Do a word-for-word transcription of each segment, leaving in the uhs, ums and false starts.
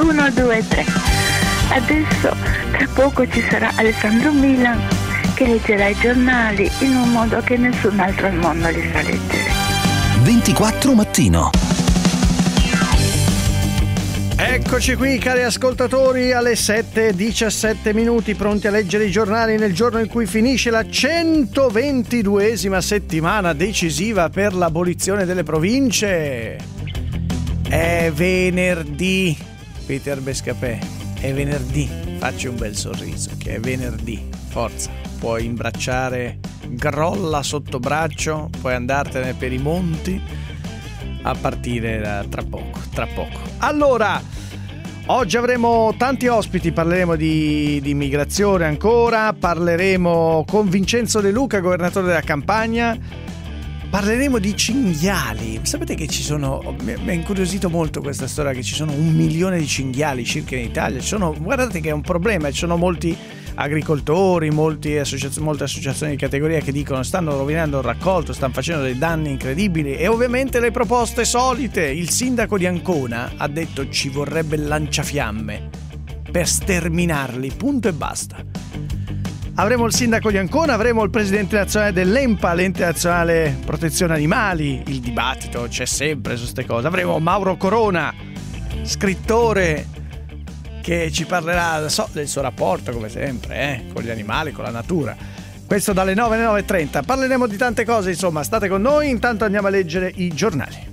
uno, due, tre. Adesso tra poco ci sarà Alessandro Milan che leggerà i giornali in un modo che nessun altro al mondo li sa leggere. ventiquattro mattino. Eccoci qui cari ascoltatori alle sette e diciassette minuti, pronti a leggere i giornali nel giorno in cui finisce la centoventiduesima settimana decisiva per l'abolizione delle province. È venerdì, Peter Bescapè, è venerdì, facci un bel sorriso che è venerdì, forza, puoi imbracciare Grolla sotto braccio, puoi andartene per i monti a partire da tra poco, tra poco. Allora, oggi avremo tanti ospiti, parleremo di, di immigrazione ancora, parleremo con Vincenzo De Luca, governatore della Campania, parleremo di cinghiali. Sapete che ci sono, mi ha incuriosito molto questa storia, che ci sono un milione di cinghiali circa in Italia. Ci sono, guardate che è un problema, ci sono molti agricoltori, molti associaz- molte associazioni di categoria che dicono stanno rovinando il raccolto, stanno facendo dei danni incredibili, e ovviamente le proposte solite. Il sindaco di Ancona ha detto ci vorrebbe il lanciafiamme per sterminarli, punto e basta. Avremo il sindaco di Ancona, avremo il presidente nazionale dell'ENPA, l'ente nazionale protezione animali, il dibattito c'è sempre su queste cose. Avremo Mauro Corona, scrittore, che ci parlerà so, del suo rapporto, come sempre, eh, con gli animali, con la natura. Questo dalle nove alle nove e trenta. Parleremo di tante cose, insomma, state con noi. Intanto andiamo a leggere i giornali.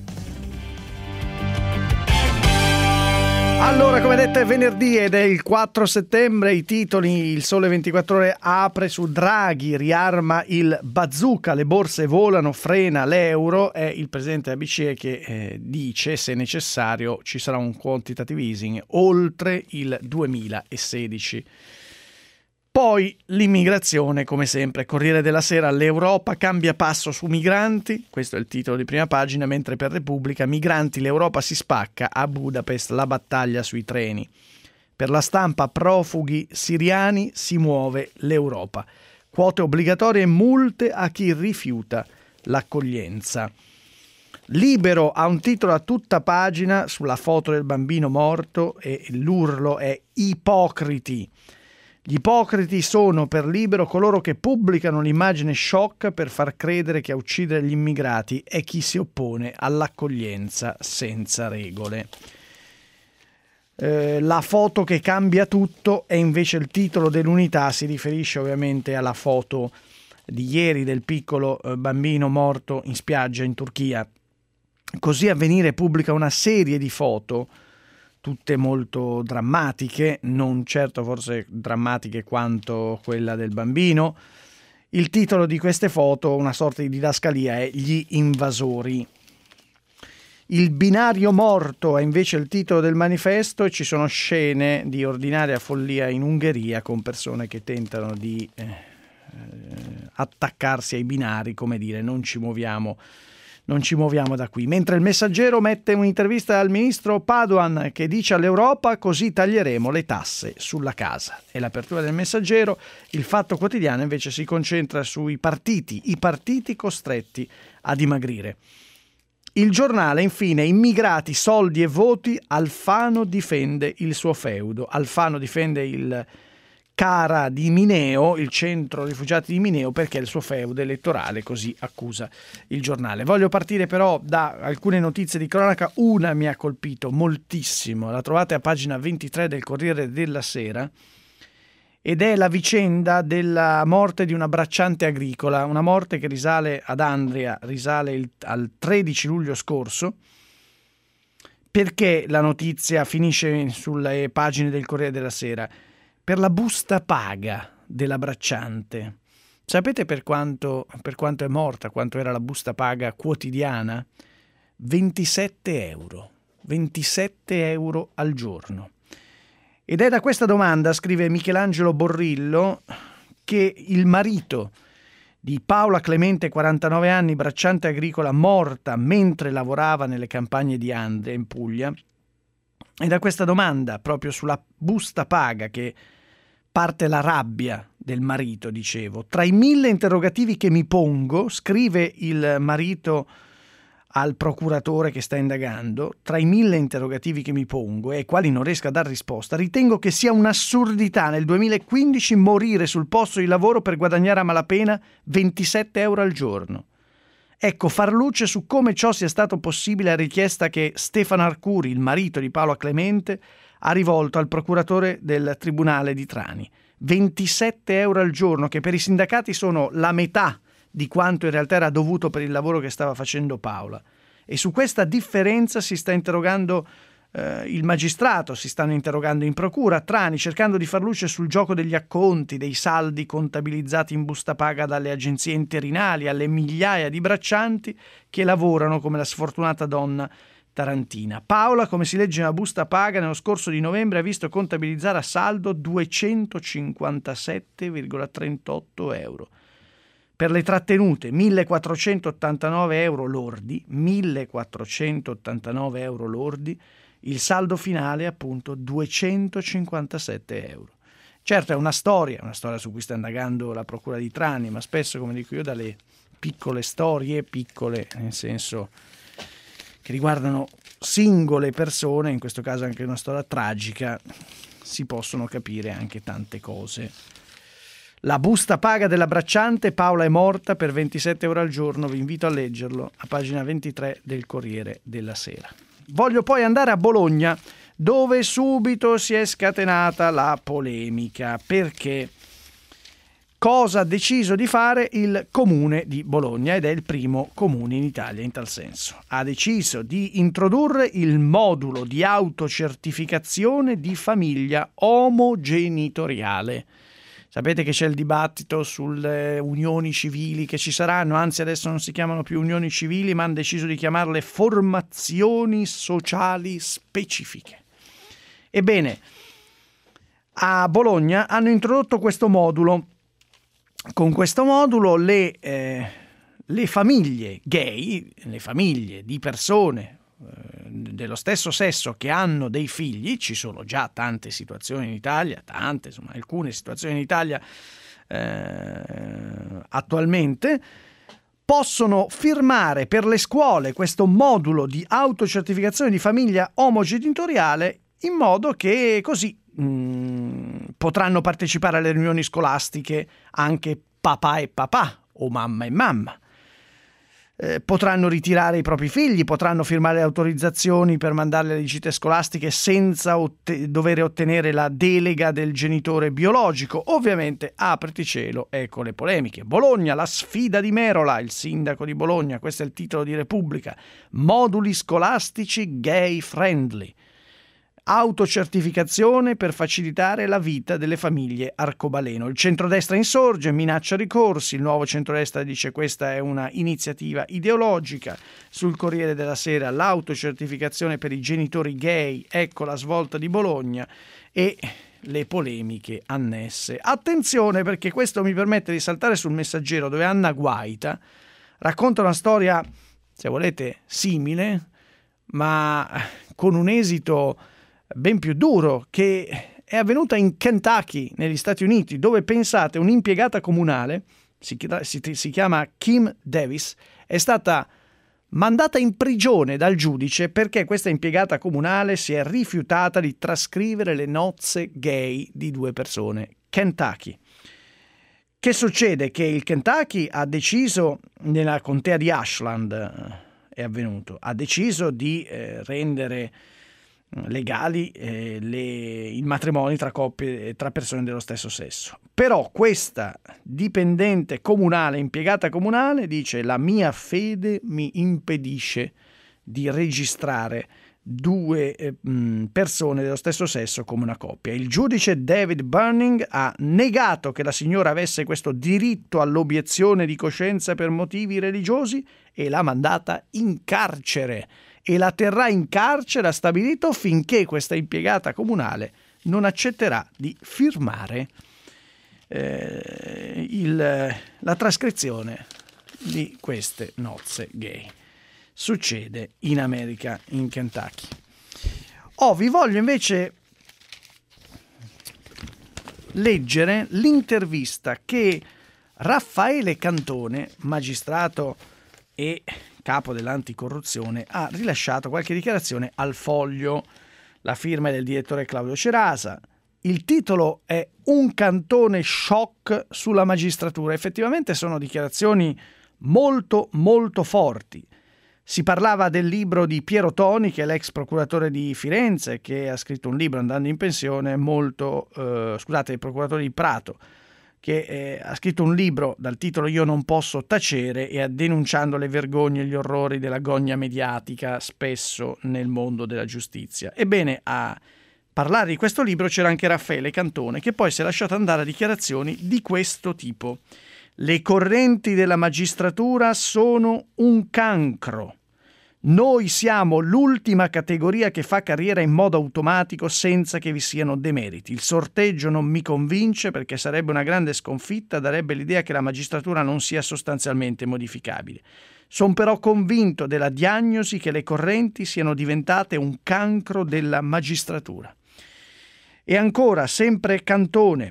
Allora, come detto, è venerdì ed è il quattro settembre. I titoli: il Sole ventiquattro Ore apre su Draghi, riarma il bazooka, le borse volano, frena l'euro. È il presidente della B C E che eh, dice, se necessario, ci sarà un quantitative easing oltre il duemilasedici. Poi l'immigrazione, come sempre, Corriere della Sera, l'Europa cambia passo su migranti, questo è il titolo di prima pagina, mentre per Repubblica, migranti, l'Europa si spacca, a Budapest la battaglia sui treni. Per la Stampa, profughi siriani, si muove l'Europa. Quote obbligatorie e multe a chi rifiuta l'accoglienza. Libero ha un titolo a tutta pagina sulla foto del bambino morto e l'urlo è ipocriti. Gli ipocriti sono, per Libero, coloro che pubblicano l'immagine shock per far credere che a uccidere gli immigrati è chi si oppone all'accoglienza senza regole. Eh, la foto che cambia tutto è invece il titolo dell'Unità, si riferisce ovviamente alla foto di ieri del piccolo eh, bambino morto in spiaggia in Turchia. Così Avvenire pubblica una serie di foto, tutte molto drammatiche, non certo forse drammatiche quanto quella del bambino. Il titolo di queste foto, una sorta di didascalia, è Gli invasori. Il binario morto è invece il titolo del manifesto e ci sono scene di ordinaria follia in Ungheria con persone che tentano di eh, attaccarsi ai binari, come dire, non ci muoviamo Non ci muoviamo da qui. Mentre il Messaggero mette un'intervista al ministro Padoan che dice all'Europa così taglieremo le tasse sulla casa. È l'apertura del Messaggero. Il Fatto Quotidiano invece si concentra sui partiti, i partiti costretti a dimagrire. Il Giornale, infine, immigrati, soldi e voti, Alfano difende il suo feudo. Alfano difende il Cara di Mineo, il centro rifugiati di Mineo, perché è il suo feudo elettorale, così accusa il Giornale. Voglio partire però da alcune notizie di cronaca. Una mi ha colpito moltissimo, la trovate a pagina ventitré del Corriere della Sera, ed è la vicenda della morte di una bracciante agricola, una morte che risale ad Andria, risale il, al tredici luglio scorso. Perché la notizia finisce sulle pagine del Corriere della Sera? Per la busta paga della bracciante. Sapete per quanto, per quanto è morta, quanto era la busta paga quotidiana? ventisette euro. ventisette euro al giorno. Ed è da questa domanda, scrive Michelangelo Borrillo, che il marito di Paola Clemente, quarantanove anni, bracciante agricola, morta mentre lavorava nelle campagne di Andria, in Puglia, e da questa domanda, proprio sulla busta paga, che parte la rabbia del marito, dicevo. Tra i mille interrogativi che mi pongo, scrive il marito al procuratore che sta indagando, tra i mille interrogativi che mi pongo e ai quali non riesco a dar risposta, ritengo che sia un'assurdità nel duemilaquindici morire sul posto di lavoro per guadagnare a malapena ventisette euro al giorno. Ecco, far luce su come ciò sia stato possibile è la richiesta che Stefano Arcuri, il marito di Paola Clemente, ha rivolto al procuratore del Tribunale di Trani. ventisette euro al giorno, che per i sindacati sono la metà di quanto in realtà era dovuto per il lavoro che stava facendo Paola. E su questa differenza si sta interrogando eh, il magistrato, si stanno interrogando in procura, Trani, cercando di far luce sul gioco degli acconti, dei saldi contabilizzati in busta paga dalle agenzie interinali alle migliaia di braccianti che lavorano come la sfortunata donna tarantina. Paola, come si legge nella busta paga, nello scorso di novembre ha visto contabilizzare a saldo duecentocinquantasette virgola trentotto euro. Per le trattenute millequattrocentottantanove euro lordi, millequattrocentottantanove euro lordi, il saldo finale è appunto duecentocinquantasette euro. Certo è una storia, una storia su cui sta indagando la procura di Trani, ma spesso, come dico io, dalle piccole storie, piccole nel senso che riguardano singole persone, in questo caso anche una storia tragica, si possono capire anche tante cose. La busta paga della bracciante, Paola è morta per ventisette euro al giorno, vi invito a leggerlo a pagina ventitré del Corriere della Sera. Voglio poi andare a Bologna, dove subito si è scatenata la polemica, perché cosa ha deciso di fare il comune di Bologna, ed è il primo comune in Italia in tal senso. Ha deciso di introdurre il modulo di autocertificazione di famiglia omogenitoriale. Sapete che c'è il dibattito sulle unioni civili che ci saranno, anzi adesso non si chiamano più unioni civili, ma hanno deciso di chiamarle formazioni sociali specifiche. Ebbene, a Bologna hanno introdotto questo modulo. Con questo modulo le, eh, le famiglie gay, le famiglie di persone dello stesso sesso che hanno dei figli, ci sono già tante situazioni in Italia, tante, insomma, alcune situazioni in Italia eh, attualmente, possono firmare per le scuole questo modulo di autocertificazione di famiglia omogenitoriale, in modo che così mh, potranno partecipare alle riunioni scolastiche anche papà e papà o mamma e mamma. Eh, potranno ritirare i propri figli, potranno firmare le autorizzazioni per mandarli alle gite scolastiche senza otte- dover ottenere la delega del genitore biologico. Ovviamente, apriti cielo, ecco le polemiche. Bologna, la sfida di Merola, il sindaco di Bologna, questo è il titolo di Repubblica. Moduli scolastici gay friendly. Autocertificazione per facilitare la vita delle famiglie arcobaleno. Il centrodestra insorge, minaccia ricorsi, il nuovo centrodestra dice questa è una iniziativa ideologica. Sul Corriere della Sera l'autocertificazione per i genitori gay, ecco la svolta di Bologna e le polemiche annesse. Attenzione, perché questo mi permette di saltare sul Messaggero, dove Anna Guaita racconta una storia, se volete, simile, ma con un esito ben più duro, che è avvenuta in Kentucky, negli Stati Uniti, dove, pensate, un'impiegata comunale, si, si, si chiama Kim Davis, è stata mandata in prigione dal giudice perché questa impiegata comunale si è rifiutata di trascrivere le nozze gay di due persone. Kentucky. Che succede? Che il Kentucky ha deciso, nella contea di Ashland è avvenuto, ha deciso di eh, rendere legali eh, le, i matrimoni tra coppie, tra persone dello stesso sesso. Però questa dipendente comunale, impiegata comunale, dice: la mia fede mi impedisce di registrare due eh, persone dello stesso sesso come una coppia. Il giudice David Burning ha negato che la signora avesse questo diritto all'obiezione di coscienza per motivi religiosi e l'ha mandata in carcere. E la terrà in carcere, ha stabilito, finché questa impiegata comunale non accetterà di firmare eh, il, la trascrizione di queste nozze gay. Succede in America, in Kentucky. Oh, vi voglio invece leggere l'intervista che Raffaele Cantone, magistrato e capo dell'anticorruzione, ha rilasciato qualche dichiarazione al Foglio. La firma è del direttore Claudio Cerasa. Il titolo è Un cantone shock sulla magistratura. Effettivamente sono dichiarazioni molto molto forti. Si parlava del libro di Piero Toni, che è l'ex procuratore di Firenze, che ha scritto un libro andando in pensione molto, eh, scusate, il procuratore di Prato, che eh, ha scritto un libro dal titolo Io non posso tacere e ha denunciando le vergogne e gli orrori della gogna mediatica spesso nel mondo della giustizia. Ebbene, a parlare di questo libro c'era anche Raffaele Cantone, che poi si è lasciato andare a dichiarazioni di questo tipo. Le correnti della magistratura sono un cancro. Noi siamo l'ultima categoria che fa carriera in modo automatico senza che vi siano demeriti. Il sorteggio non mi convince perché sarebbe una grande sconfitta, darebbe l'idea che la magistratura non sia sostanzialmente modificabile. Sono però convinto della diagnosi che le correnti siano diventate un cancro della magistratura. E ancora, sempre Cantone,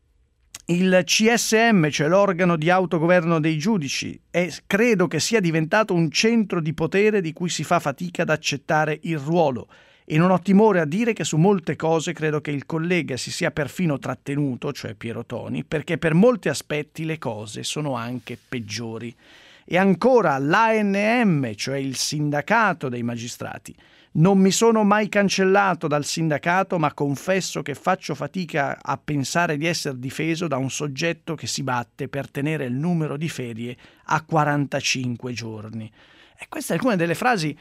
il C S M, cioè l'organo di autogoverno dei giudici, è, credo che sia diventato un centro di potere di cui si fa fatica ad accettare il ruolo e non ho timore a dire che su molte cose credo che il collega si sia perfino trattenuto, cioè Piero Toni, perché per molti aspetti le cose sono anche peggiori. E ancora l'A N M, cioè il sindacato dei magistrati. Non mi sono mai cancellato dal sindacato, ma confesso che faccio fatica a pensare di essere difeso da un soggetto che si batte per tenere il numero di ferie a quarantacinque giorni. E queste alcune delle frasi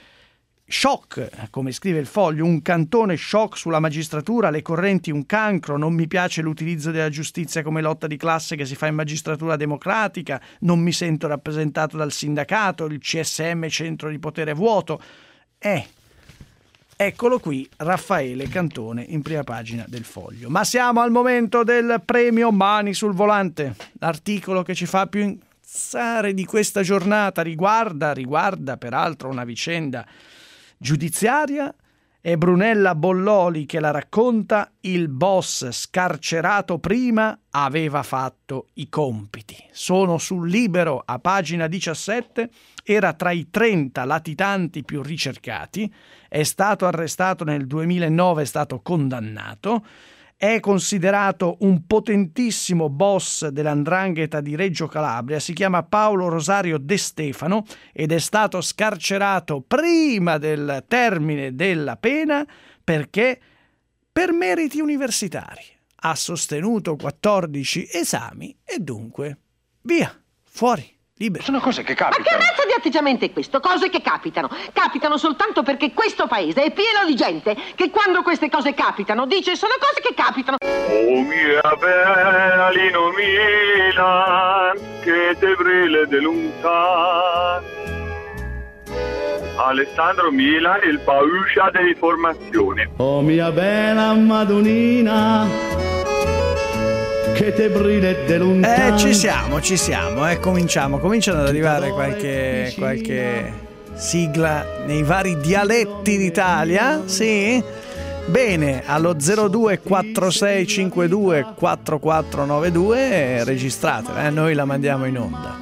shock, come scrive il Foglio, un cantone shock sulla magistratura, le correnti un cancro, non mi piace l'utilizzo della giustizia come lotta di classe che si fa in magistratura democratica, non mi sento rappresentato dal sindacato, il C S M centro di potere vuoto. Eh... Eccolo qui, Raffaele Cantone in prima pagina del Foglio. Ma siamo al momento del premio Mani sul Volante. L'articolo che ci fa più incazzare di questa giornata riguarda, riguarda peraltro una vicenda giudiziaria. È Brunella Bolloli che la racconta. Il boss scarcerato prima aveva fatto i compiti. Sono sul Libero a pagina diciassette. Era tra i trenta latitanti più ricercati, è stato arrestato nel duemilanove, è stato condannato, è considerato un potentissimo boss dell'Andrangheta di Reggio Calabria, si chiama Paolo Rosario De Stefano ed è stato scarcerato prima del termine della pena perché per meriti universitari ha sostenuto quattordici esami e dunque via, fuori. Libero. Sono cose che capitano. Ma che razza di atteggiamento è questo? Cose che capitano. Capitano soltanto perché questo paese è pieno di gente che quando queste cose capitano dice sono cose che capitano. Oh mia belino Milan, che te brille de luntan. Alessandro Milan, il pauscia dell'informazione. Oh mia bella Madonnina, che te brille de lontano. Eh, ci siamo, ci siamo, eh, cominciamo, cominciano ad arrivare qualche, qualche sigla nei vari dialetti d'Italia, sì? Bene, allo zero due quattro sei cinque due quattro quattro nove due registratela, eh, noi la mandiamo in onda.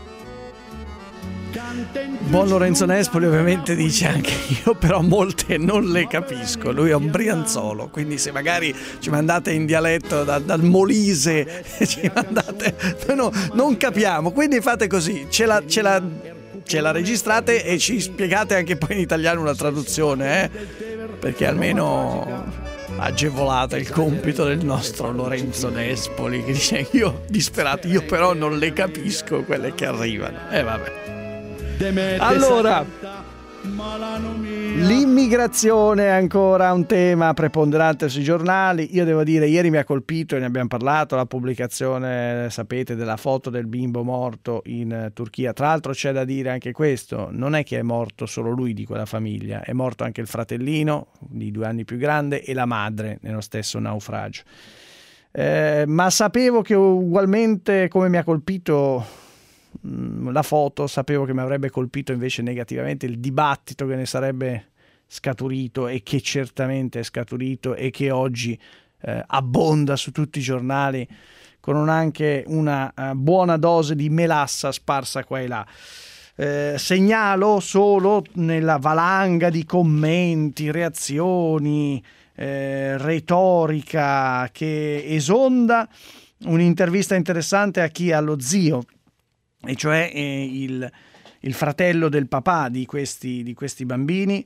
Buon Lorenzo Nespoli ovviamente dice anche io però molte non le capisco, lui è un brianzolo, quindi se magari ci mandate in dialetto da, dal Molise ci mandate, noi no, non capiamo, quindi fate così, ce la, ce, la, ce la registrate e ci spiegate anche poi in italiano una traduzione, eh? Perché almeno agevolate il compito del nostro Lorenzo Nespoli che dice io disperato, io però non le capisco quelle che arrivano, e eh, vabbè. Allora, l'immigrazione è ancora un tema preponderante sui giornali. Io devo dire, ieri mi ha colpito, e ne abbiamo parlato, la pubblicazione, sapete, della foto del bimbo morto in Turchia. Tra l'altro c'è da dire anche questo, non è che è morto solo lui di quella famiglia, è morto anche il fratellino di due anni più grande e la madre nello stesso naufragio. Eh, ma sapevo che ugualmente, come mi ha colpito la foto, sapevo che mi avrebbe colpito invece negativamente il dibattito che ne sarebbe scaturito e che certamente è scaturito e che oggi eh, abbonda su tutti i giornali con un, anche una uh, buona dose di melassa sparsa qua e là. Eh, segnalo solo nella valanga di commenti, reazioni, eh, retorica che esonda un'intervista interessante a chi ha lo zio, e cioè eh, il, il fratello del papà di questi, di questi bambini.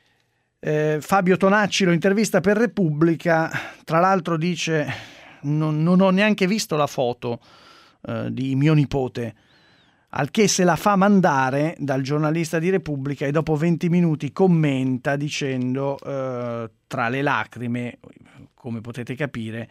Eh, Fabio Tonacci lo intervista per Repubblica, tra l'altro dice non, non ho neanche visto la foto eh, di mio nipote, al che se la fa mandare dal giornalista di Repubblica e dopo venti minuti commenta dicendo eh, tra le lacrime, come potete capire,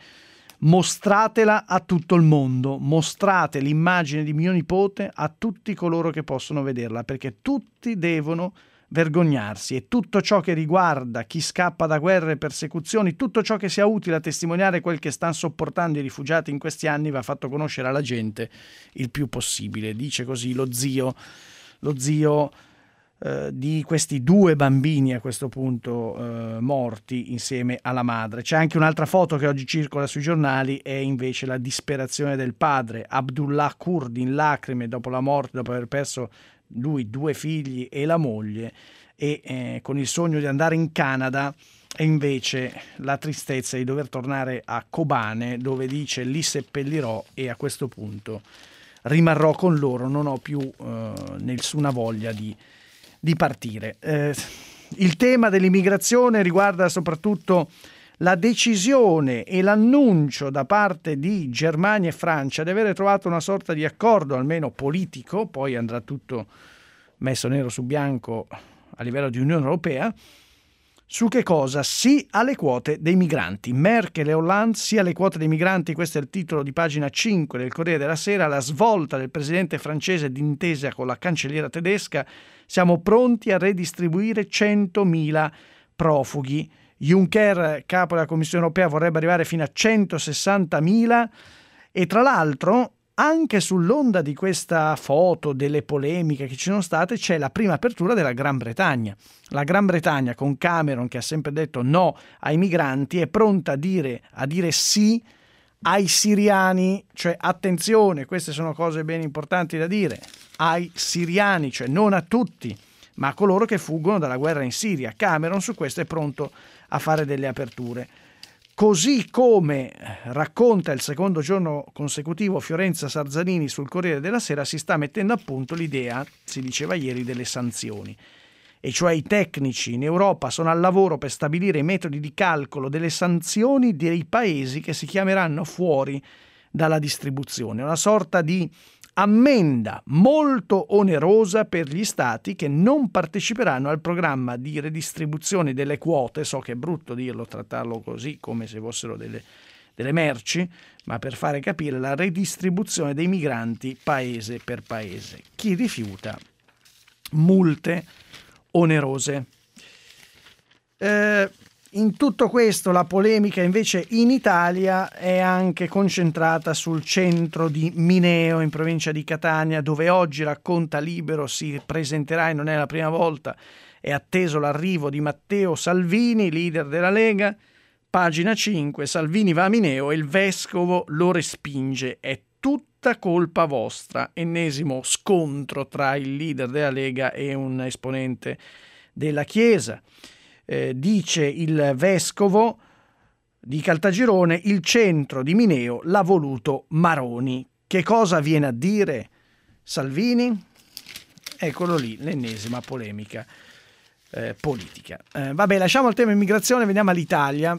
mostratela a tutto il mondo, mostrate l'immagine di mio nipote a tutti coloro che possono vederla, perché tutti devono vergognarsi, e tutto ciò che riguarda chi scappa da guerre e persecuzioni, tutto ciò che sia utile a testimoniare quel che stanno sopportando i rifugiati in questi anni va fatto conoscere alla gente il più possibile. Dice così lo zio, lo zio eh, di questi due bambini a questo punto eh, morti insieme alla madre. C'è anche un'altra foto che oggi circola sui giornali, è invece la disperazione del padre, Abdullah Kurd, in lacrime dopo la morte, dopo aver perso lui due figli e la moglie, e eh, con il sogno di andare in Canada, e invece la tristezza di dover tornare a Kobane, dove dice li seppellirò e a questo punto rimarrò con loro, non ho più eh, nessuna voglia di, di partire. Eh, il tema dell'immigrazione riguarda soprattutto la decisione e l'annuncio da parte di Germania e Francia di avere trovato una sorta di accordo, almeno politico, poi andrà tutto messo nero su bianco a livello di Unione Europea, su che cosa? Sì alle quote dei migranti. Merkel e Hollande, sì alle quote dei migranti, questo è il titolo di pagina cinque del Corriere della Sera, la svolta del presidente francese d'intesa con la cancelliera tedesca, siamo pronti a redistribuire centomila profughi. Juncker, capo della Commissione europea, vorrebbe arrivare fino a centosessantamila, e tra l'altro anche sull'onda di questa foto, delle polemiche che ci sono state, c'è la prima apertura della Gran Bretagna. La Gran Bretagna, con Cameron che ha sempre detto no ai migranti, è pronta a dire, a dire sì ai siriani, cioè attenzione, queste sono cose ben importanti da dire, ai siriani, cioè non a tutti, ma a coloro che fuggono dalla guerra in Siria. Cameron su questo è pronto a fare delle aperture. Così come racconta il secondo giorno consecutivo Fiorenza Sarzanini sul Corriere della Sera, si sta mettendo a punto l'idea, si diceva ieri, delle sanzioni. E cioè i tecnici in Europa sono al lavoro per stabilire i metodi di calcolo delle sanzioni dei paesi che si chiameranno fuori dalla distribuzione. Una sorta di ammenda molto onerosa per gli stati che non parteciperanno al programma di redistribuzione delle quote. So che è brutto dirlo, trattarlo così come se fossero delle, delle merci, ma per fare capire la redistribuzione dei migranti paese per paese. Chi rifiuta, multe onerose. Eh, In tutto questo la polemica invece in Italia è anche concentrata sul centro di Mineo in provincia di Catania, dove oggi, racconta Libero, si presenterà, e non è la prima volta, è atteso l'arrivo di Matteo Salvini, leader della Lega. Pagina cinque, Salvini va a Mineo e il vescovo lo respinge, è tutta colpa vostra. Ennesimo scontro tra il leader della Lega e un esponente della Chiesa. Eh, dice il vescovo di Caltagirone, il centro di Mineo l'ha voluto Maroni. Che cosa viene a dire Salvini? Eccolo lì, l'ennesima polemica eh, politica. Eh, vabbè, lasciamo il tema immigrazione, veniamo all'Italia,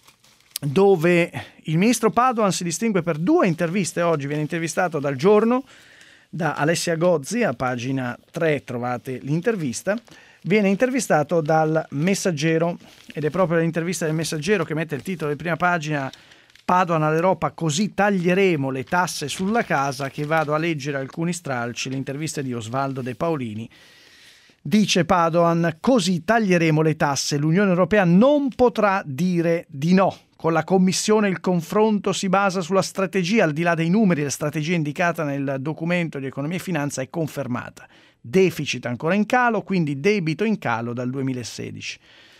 dove il ministro Padoan si distingue per due interviste. Oggi viene intervistato dal Giorno, da Alessia Gozzi, a pagina tre trovate l'intervista. Viene intervistato dal Messaggero, ed è proprio l'intervista del Messaggero che mette il titolo di prima pagina: Padoan all'Europa, così taglieremo le tasse sulla casa, che vado a leggere alcuni stralci, l'intervista di Osvaldo De Paolini. Dice Padoan, così taglieremo le tasse, l'Unione Europea non potrà dire di no. Con la Commissione il confronto si basa sulla strategia, al di là dei numeri, la strategia indicata nel documento di economia e finanza è confermata. Deficit ancora in calo, quindi debito in calo dal duemilasedici.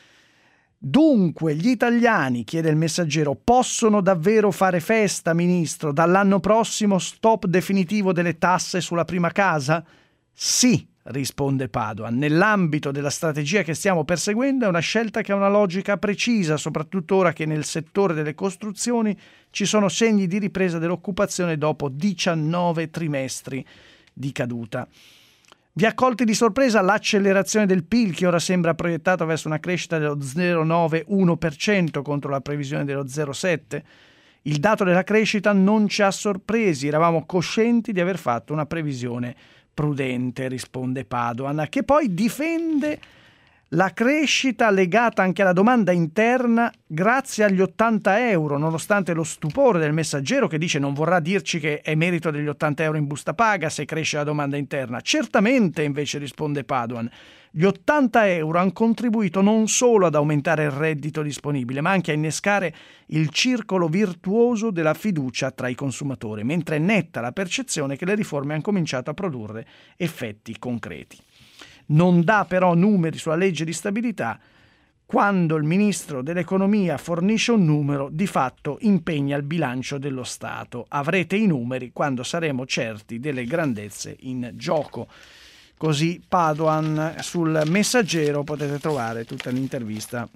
Dunque gli italiani, chiede il Messaggero, possono davvero fare festa, ministro? Dall'anno prossimo stop definitivo delle tasse sulla prima casa? Sì, risponde Padoan. Nell'ambito della strategia che stiamo perseguendo è una scelta che ha una logica precisa, soprattutto ora che nel settore delle costruzioni ci sono segni di ripresa dell'occupazione dopo diciannove trimestri di caduta. Vi ha colti di sorpresa l'accelerazione del P I L, che ora sembra proiettato verso una crescita dello zero virgola nove uno per cento contro la previsione dello zero virgola sette per cento. Il dato della crescita non ci ha sorpresi, eravamo coscienti di aver fatto una previsione prudente, risponde Padoan, che poi difende la crescita legata anche alla domanda interna grazie agli ottanta euro, nonostante lo stupore del Messaggero, che dice non vorrà dirci che è merito degli ottanta euro in busta paga se cresce la domanda interna. Certamente, invece, risponde Padoan, gli ottanta euro hanno contribuito non solo ad aumentare il reddito disponibile, ma anche a innescare il circolo virtuoso della fiducia tra i consumatori, mentre è netta la percezione che le riforme hanno cominciato a produrre effetti concreti. Non dà però numeri sulla legge di stabilità. Quando il ministro dell'economia fornisce un numero, di fatto impegna il bilancio dello Stato. Avrete i numeri quando saremo certi delle grandezze in gioco. Così Padoan. Sul Messaggero potete trovare tutta l'intervista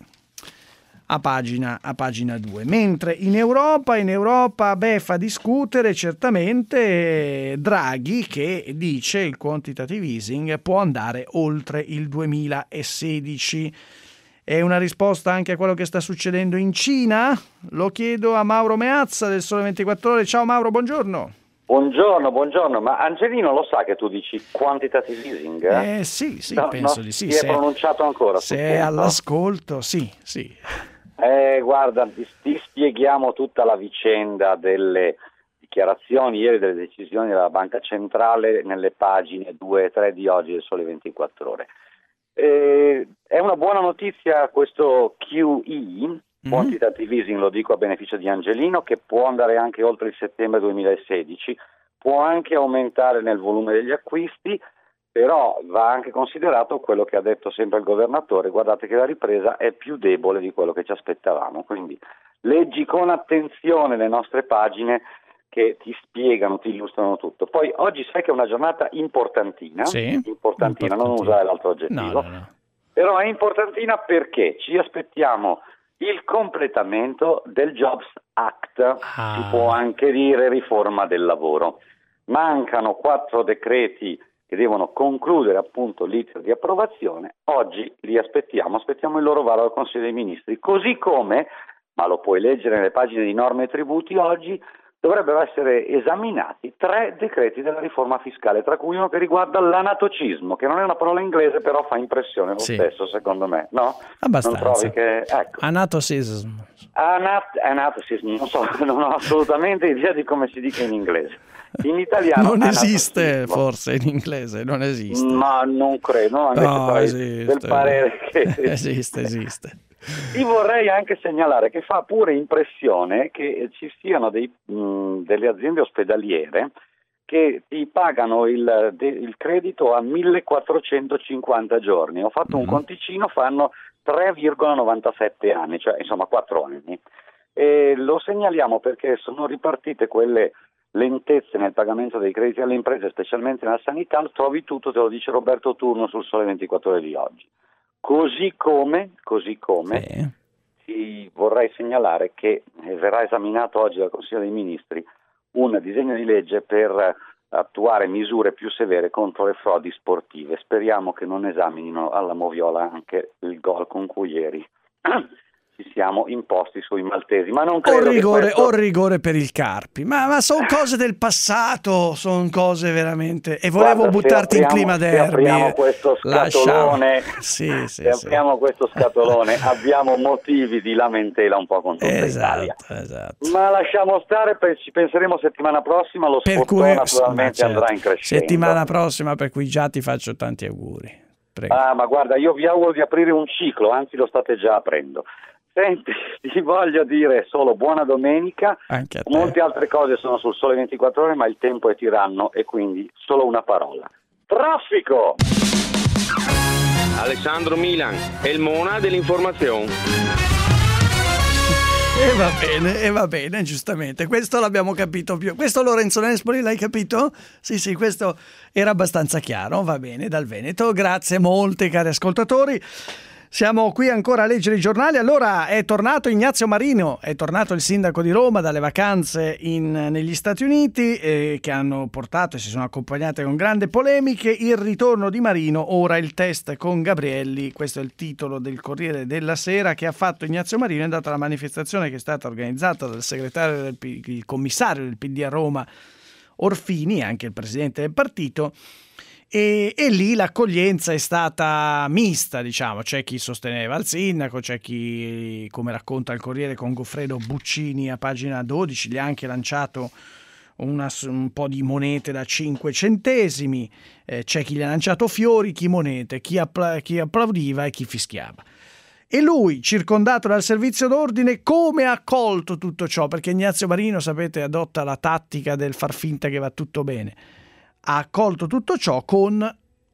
a pagina, a pagina due. Mentre in Europa, in Europa beh, fa discutere certamente Draghi, che dice il quantitative easing può andare oltre il duemilasedici. È una risposta anche a quello che sta succedendo in Cina? Lo chiedo a Mauro Meazza del Sole ventiquattro Ore. Ciao Mauro, buongiorno. Buongiorno, buongiorno, ma Angelino lo sa che tu dici quantitative easing? Eh, eh sì, sì, no, penso no, di sì. Si è pronunciato ancora. Se è all'ascolto, sì, sì. Eh, guarda, ti, ti spieghiamo tutta la vicenda delle dichiarazioni ieri, delle decisioni della Banca Centrale nelle pagine due e tre di oggi del Sole ventiquattro Ore. Eh, è una buona notizia questo Q E, quantitative easing, lo dico a beneficio di Angelino, che può andare anche oltre il settembre duemilasedici, può anche aumentare nel volume degli acquisti, però va anche considerato quello che ha detto sempre il governatore: guardate che la ripresa è più debole di quello che ci aspettavamo, quindi leggi con attenzione le nostre pagine che ti spiegano, ti illustrano tutto. Poi oggi sai che è una giornata importantina, sì, importantina, importantina, non usare l'altro aggettivo, no, no, no. Però è importantina perché ci aspettiamo il completamento del Jobs Act, ah. si può anche dire riforma del lavoro. Mancano quattro decreti che devono concludere appunto l'iter di approvazione. Oggi li aspettiamo, aspettiamo il loro varo al Consiglio dei Ministri, così come, ma lo puoi leggere nelle pagine di norme e tributi, oggi dovrebbero essere esaminati tre decreti della riforma fiscale, tra cui uno che riguarda l'anatocismo, che non è una parola inglese, però fa impressione lo sì. stesso, secondo me, no? Abbastanza. Non trovi che... ecco. Anatocism. Anat- anatocism, non so, non ho assolutamente idea di come si dica in inglese. In italiano non esiste, forse in inglese, non esiste. Ma non credo, anche no, se esiste. del parere che esiste, esiste. Ti vorrei anche segnalare che fa pure impressione che ci siano dei, mh, delle aziende ospedaliere che ti pagano il, de, il credito a millequattrocentocinquanta giorni. Ho fatto mm. un conticino, fanno tre virgola novantasette anni, cioè insomma quattro anni. E lo segnaliamo perché sono ripartite quelle lentezze nel pagamento dei crediti alle imprese, specialmente nella sanità. Trovi tutto, te lo dice Roberto Turno sul Sole ventiquattro Ore di oggi. Così come, così come sì. ti vorrei segnalare che verrà esaminato oggi dal Consiglio dei Ministri un disegno di legge per attuare misure più severe contro le frodi sportive. Speriamo che non esaminino alla moviola anche il gol con cui ieri ci siamo imposti sui maltesi, ma non credo o rigore, che questo... o rigore per il Carpi, ma, ma sono cose del passato, sono cose veramente, e volevo Guarda, buttarti apriamo, in clima derby. Se apriamo questo scatolone, sì, sì, se sì. apriamo questo scatolone abbiamo motivi di lamentela un po' con tutta esatto, Italia. Esatto. Ma lasciamo stare, ci penseremo settimana prossima, lo per spottone cui, naturalmente certo. andrà in crescendo. Settimana prossima, per cui già ti faccio tanti auguri. Prego. Ah, ma guarda, io vi auguro di aprire un ciclo, anzi lo state già aprendo. Senti, ti voglio dire solo buona domenica. Anche a te. Molte altre cose sono sul Sole ventiquattro Ore, ma il tempo è tiranno e quindi solo una parola: traffico! Alessandro Milan, el Mona dell'informazione. E va bene, e va bene, giustamente. Questo l'abbiamo capito più. Questo Lorenzo Nespoli l'hai capito? Sì, sì, questo era abbastanza chiaro. Va bene, dal Veneto. Grazie molte, cari ascoltatori. Siamo qui ancora a leggere i giornali. Allora è tornato Ignazio Marino, è tornato il sindaco di Roma dalle vacanze in, negli Stati Uniti, eh, che hanno portato e si sono accompagnate con grandi polemiche. Il ritorno di Marino, ora il test con Gabrielli. Questo è il titolo del Corriere della Sera che ha fatto Ignazio Marino. È andata alla manifestazione che è stata organizzata dal segretario del P- il commissario del P D a Roma Orfini, anche il presidente del partito. E, e lì l'accoglienza è stata mista, diciamo, c'è chi sosteneva il sindaco, c'è chi, come racconta il Corriere con Goffredo Buccini a pagina dodici, gli ha anche lanciato una, un po' di monete da cinque centesimi, eh, c'è chi gli ha lanciato fiori, chi monete, chi, appla- chi applaudiva e chi fischiava. E lui, circondato dal servizio d'ordine, come ha accolto tutto ciò? Perché Ignazio Marino, sapete, adotta la tattica del far finta che va tutto bene. Ha accolto tutto ciò con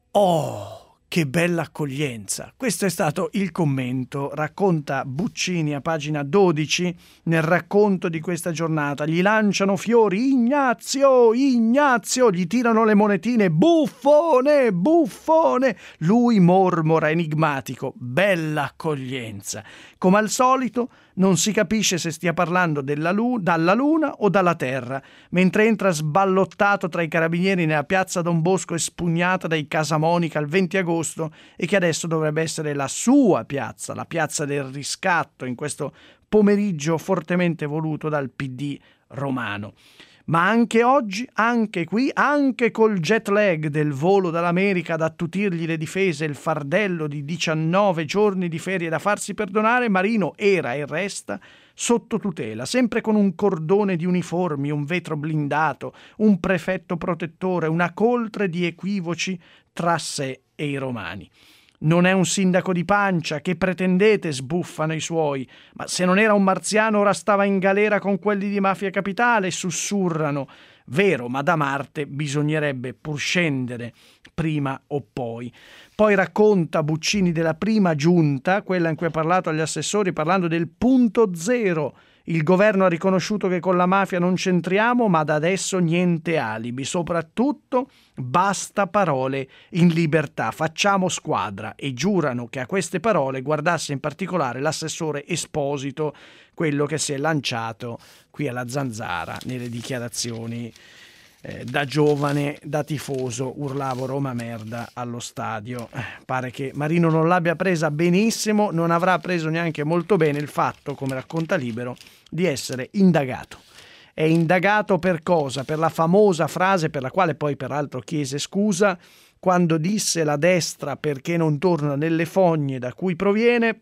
«Oh, che bella accoglienza!». Questo è stato il commento, racconta Buccini a pagina dodici nel racconto di questa giornata. Gli lanciano fiori, Ignazio, Ignazio, gli tirano le monetine, buffone, buffone. Lui mormora enigmatico, bella accoglienza. Come al solito non si capisce se stia parlando della lu- dalla luna o dalla terra, mentre entra sballottato tra i carabinieri nella piazza Don Bosco espugnata dai Casamonica il venti agosto e che adesso dovrebbe essere la sua piazza, la piazza del riscatto in questo pomeriggio fortemente voluto dal P D romano. Ma anche oggi, anche qui, anche col jet lag del volo dall'America ad attutirgli le difese e il fardello di diciannove giorni di ferie da farsi perdonare, Marino era e resta sotto tutela, sempre con un cordone di uniformi, un vetro blindato, un prefetto protettore, una coltre di equivoci tra sé e i romani. Non è un sindaco di pancia, che pretendete, sbuffano i suoi, ma se non era un marziano ora stava in galera con quelli di Mafia Capitale, sussurrano. Vero, ma da Marte bisognerebbe pur scendere, prima o poi. Poi racconta Buccini della prima giunta, quella in cui ha parlato agli assessori, parlando del punto zero. Il governo ha riconosciuto che con la mafia non c'entriamo, ma da adesso niente alibi. Soprattutto basta parole in libertà, facciamo squadra. E giurano che a queste parole guardasse in particolare l'assessore Esposito, quello che si è lanciato qui alla Zanzara nelle dichiarazioni. Eh, da giovane, da tifoso, urlavo Roma merda allo stadio. Eh, pare che Marino non l'abbia presa benissimo, non avrà preso neanche molto bene il fatto, come racconta Libero, di essere indagato. È indagato per cosa? Per la famosa frase per la quale poi peraltro chiese scusa quando disse la destra perché non torna nelle fogne da cui proviene.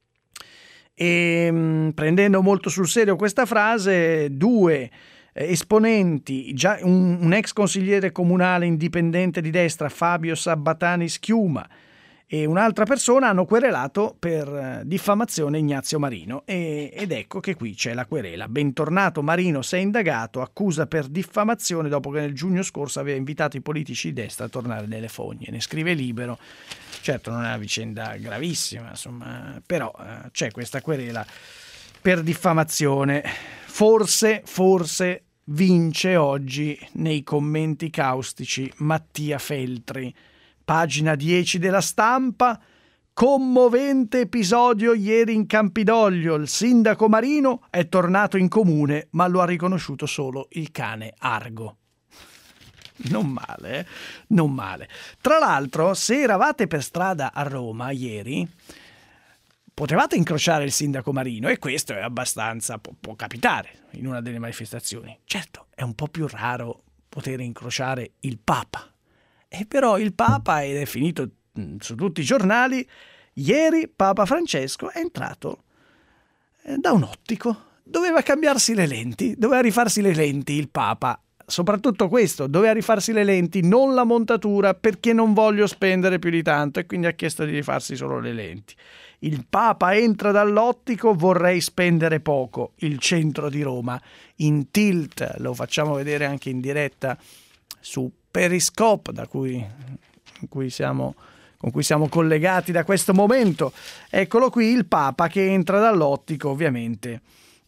E prendendo molto sul serio questa frase, due esponenti, già un, un ex consigliere comunale indipendente di destra, Fabio Sabbatani Schiuma, e un'altra persona hanno querelato per diffamazione Ignazio Marino e, ed ecco che qui c'è la querela. Bentornato Marino, sei indagato, accusa per diffamazione dopo che nel giugno scorso aveva invitato i politici di destra a tornare nelle fogne. Ne scrive Libero. Certo non è una vicenda gravissima, insomma, però eh, c'è questa querela per diffamazione. Forse, forse vince oggi nei commenti caustici Mattia Feltri. Pagina dieci della Stampa, commovente episodio ieri in Campidoglio. Il sindaco Marino è tornato in comune, ma lo ha riconosciuto solo il cane Argo. Non male, eh? Non male. Tra l'altro, se eravate per strada a Roma ieri, potevate incrociare il sindaco Marino e questo è abbastanza, può, può capitare in una delle manifestazioni. Certo, è un po' più raro poter incrociare il Papa. E però il Papa, ed è finito su tutti i giornali, ieri Papa Francesco è entrato da un ottico. Doveva cambiarsi le lenti, doveva rifarsi le lenti il Papa. Soprattutto questo, doveva rifarsi le lenti, non la montatura, perché non voglio spendere più di tanto, e quindi ha chiesto di rifarsi solo le lenti. Il Papa entra dall'ottico, vorrei spendere poco, il centro di Roma, in tilt, lo facciamo vedere anche in diretta su Periscope, da cui, in cui siamo, con cui siamo collegati da questo momento. Eccolo qui il Papa che entra dall'ottico, ovviamente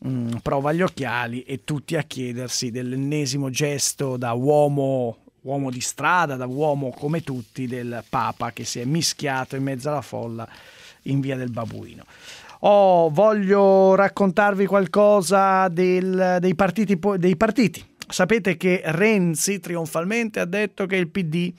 mh, prova gli occhiali e tutti a chiedersi dell'ennesimo gesto da uomo, uomo di strada, da uomo come tutti, del Papa che si è mischiato in mezzo alla folla in via del Babuino. Oh, voglio raccontarvi qualcosa del, dei partiti, dei partiti. Sapete che Renzi trionfalmente ha detto che il P D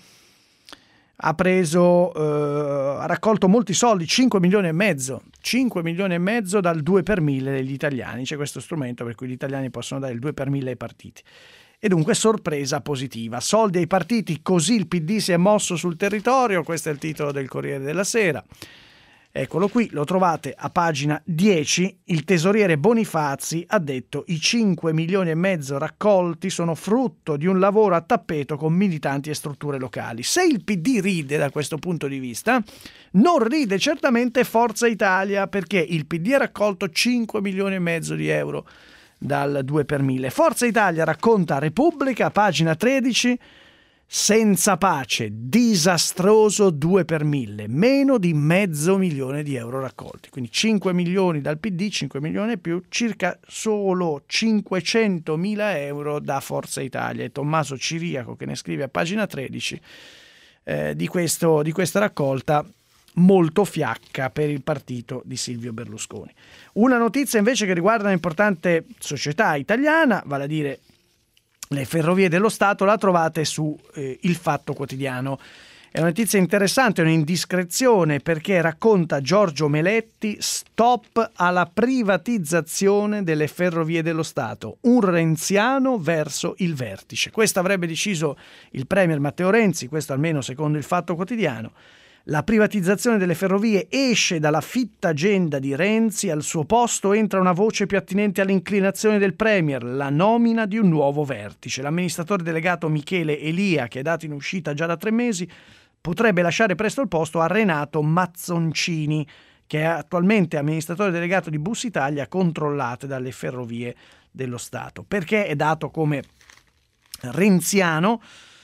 ha preso, eh, ha raccolto molti soldi, cinque milioni e mezzo, cinque milioni e mezzo dal due per mille degli italiani. C'è questo strumento per cui gli italiani possono dare il due per mille ai partiti. E dunque sorpresa positiva. Soldi ai partiti, così il P D si è mosso sul territorio. Questo è il titolo del Corriere della Sera. Eccolo qui, lo trovate a pagina dieci. Il tesoriere Bonifazi ha detto: i cinque milioni e mezzo raccolti sono frutto di un lavoro a tappeto con militanti e strutture locali. Se il P D ride da questo punto di vista, non ride certamente Forza Italia, perché il P D ha raccolto cinque milioni e mezzo di euro dal due per mille. Forza Italia racconta a Repubblica, pagina tredici: senza pace, disastroso due per mille, meno di mezzo milione di euro raccolti. Quindi cinque milioni dal P D, cinque milioni più circa solo cinquecentomila euro da Forza Italia. E Tommaso Ciriaco, che ne scrive a pagina tredici eh, di, questo, di questa raccolta molto fiacca per il partito di Silvio Berlusconi. Una notizia invece che riguarda un'importante società italiana, vale a dire le Ferrovie dello Stato, la trovate su eh, Il Fatto Quotidiano. È una notizia interessante, un'indiscrezione, perché racconta Giorgio Meletti: stop alla privatizzazione delle Ferrovie dello Stato, un renziano verso il vertice. Questo avrebbe deciso il premier Matteo Renzi, questo almeno secondo Il Fatto Quotidiano. La privatizzazione delle ferrovie esce dalla fitta agenda di Renzi, al suo posto entra una voce più attinente alle inclinazioni del premier, la nomina di un nuovo vertice. L'amministratore delegato Michele Elia, che è dato in uscita già da tre mesi, potrebbe lasciare presto il posto a Renato Mazzoncini, che è attualmente amministratore delegato di Bus Italia, controllate dalle Ferrovie dello Stato. Perché è dato come renziano?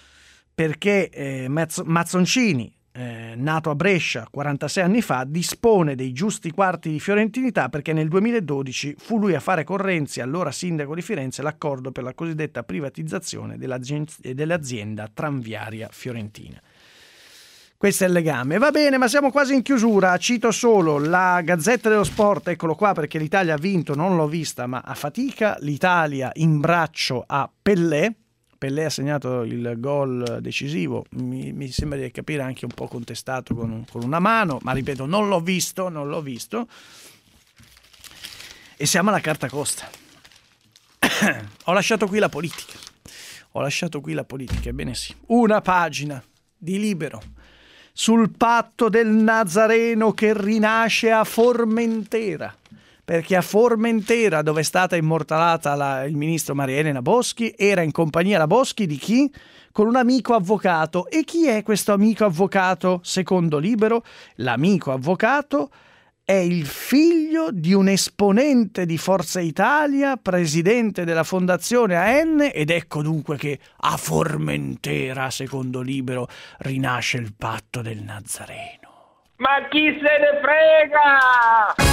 Perché eh, Mazz- Mazzoncini, Eh, nato a Brescia quarantasei anni fa, dispone dei giusti quarti di fiorentinità perché nel duemiladodici fu lui a fare con Renzi, allora sindaco di Firenze, l'accordo per la cosiddetta privatizzazione dell'azienda tranviaria fiorentina. Questo è il legame. Va bene, ma siamo quasi in chiusura. Cito solo la Gazzetta dello Sport, eccolo qua, perché l'Italia ha vinto, non l'ho vista, ma a fatica. L'Italia in braccio a Pellè. Pellè ha segnato il gol decisivo, mi, mi sembra di capire anche un po' contestato con, con una mano, ma ripeto, non l'ho visto, non l'ho visto. E siamo alla carta costa. Ho lasciato qui la politica, ho lasciato qui la politica, ebbene sì. Una pagina di Libero sul patto del Nazareno che rinasce a Formentera. Perché a Formentera, dove è stata immortalata la, il ministro Maria Elena Boschi, era in compagnia la Boschi di chi? Con un amico avvocato. E chi è questo amico avvocato, secondo Libero? L'amico avvocato è il figlio di un esponente di Forza Italia, presidente della Fondazione A N, ed ecco dunque che a Formentera, secondo Libero, rinasce il patto del Nazareno. Ma chi se ne frega?